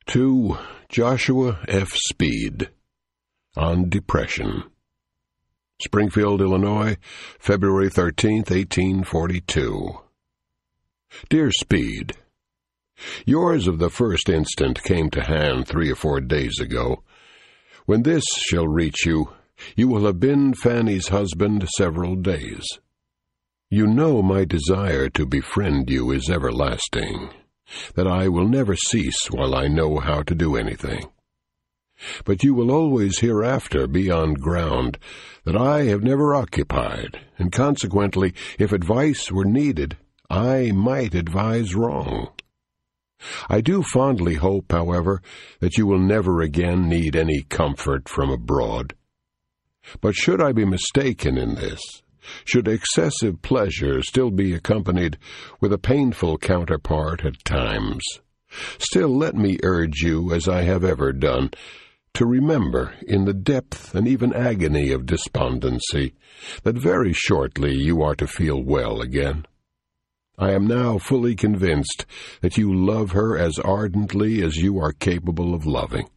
To Joshua F. Speed, on depression. Springfield, Illinois, February 13th, 1842. Dear Speed, yours of the first instant came to hand 3 or 4 days ago. When this shall reach you, you will have been Fanny's husband several days. You know my desire to befriend you is everlasting, that I will never cease while I know how to do anything. But you will always hereafter be on ground that I have never occupied, and consequently, if advice were needed, I might advise wrong. I do fondly hope, however, that you will never again need any comfort from abroad. But should I be mistaken in this, should excessive pleasure still be accompanied with a painful counterpart at times, still let me urge you, as I have ever done, to remember, in the depth and even agony of despondency, that very shortly you are to feel well again. I am now fully convinced that you love her as ardently as you are capable of loving.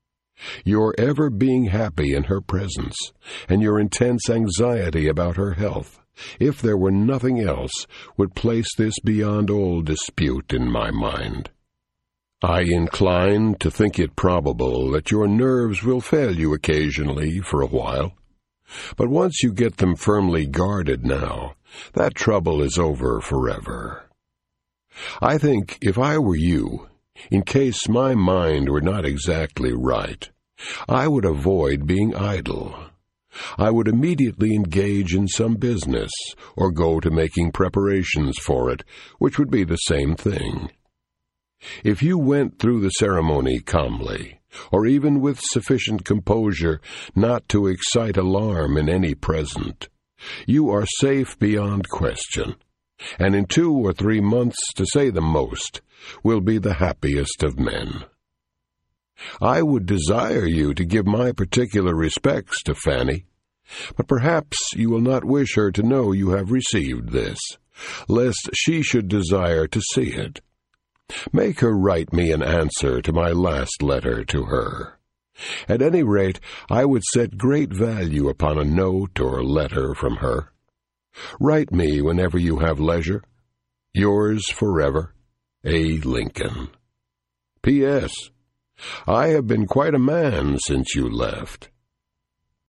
Your ever being happy in her presence, and your intense anxiety about her health, if there were nothing else, would place this beyond all dispute in my mind. I incline to think it probable that your nerves will fail you occasionally for a while, but once you get them firmly guarded now, that trouble is over forever. I think if I were you, in case my mind were not exactly right, I would avoid being idle. I would immediately engage in some business, or go to making preparations for it, which would be the same thing. If you went through the ceremony calmly, or even with sufficient composure not to excite alarm in any present, you are safe beyond question, and in 2 or 3 months, to say the most, will be the happiest of men. I would desire you to give my particular respects to Fanny, but perhaps you will not wish her to know you have received this, lest she should desire to see it. Make her write me an answer to my last letter to her. At any rate, I would set great value upon a note or letter from her. Write me whenever you have leisure. Yours forever, A. Lincoln. P.S. I have been quite a man since you left.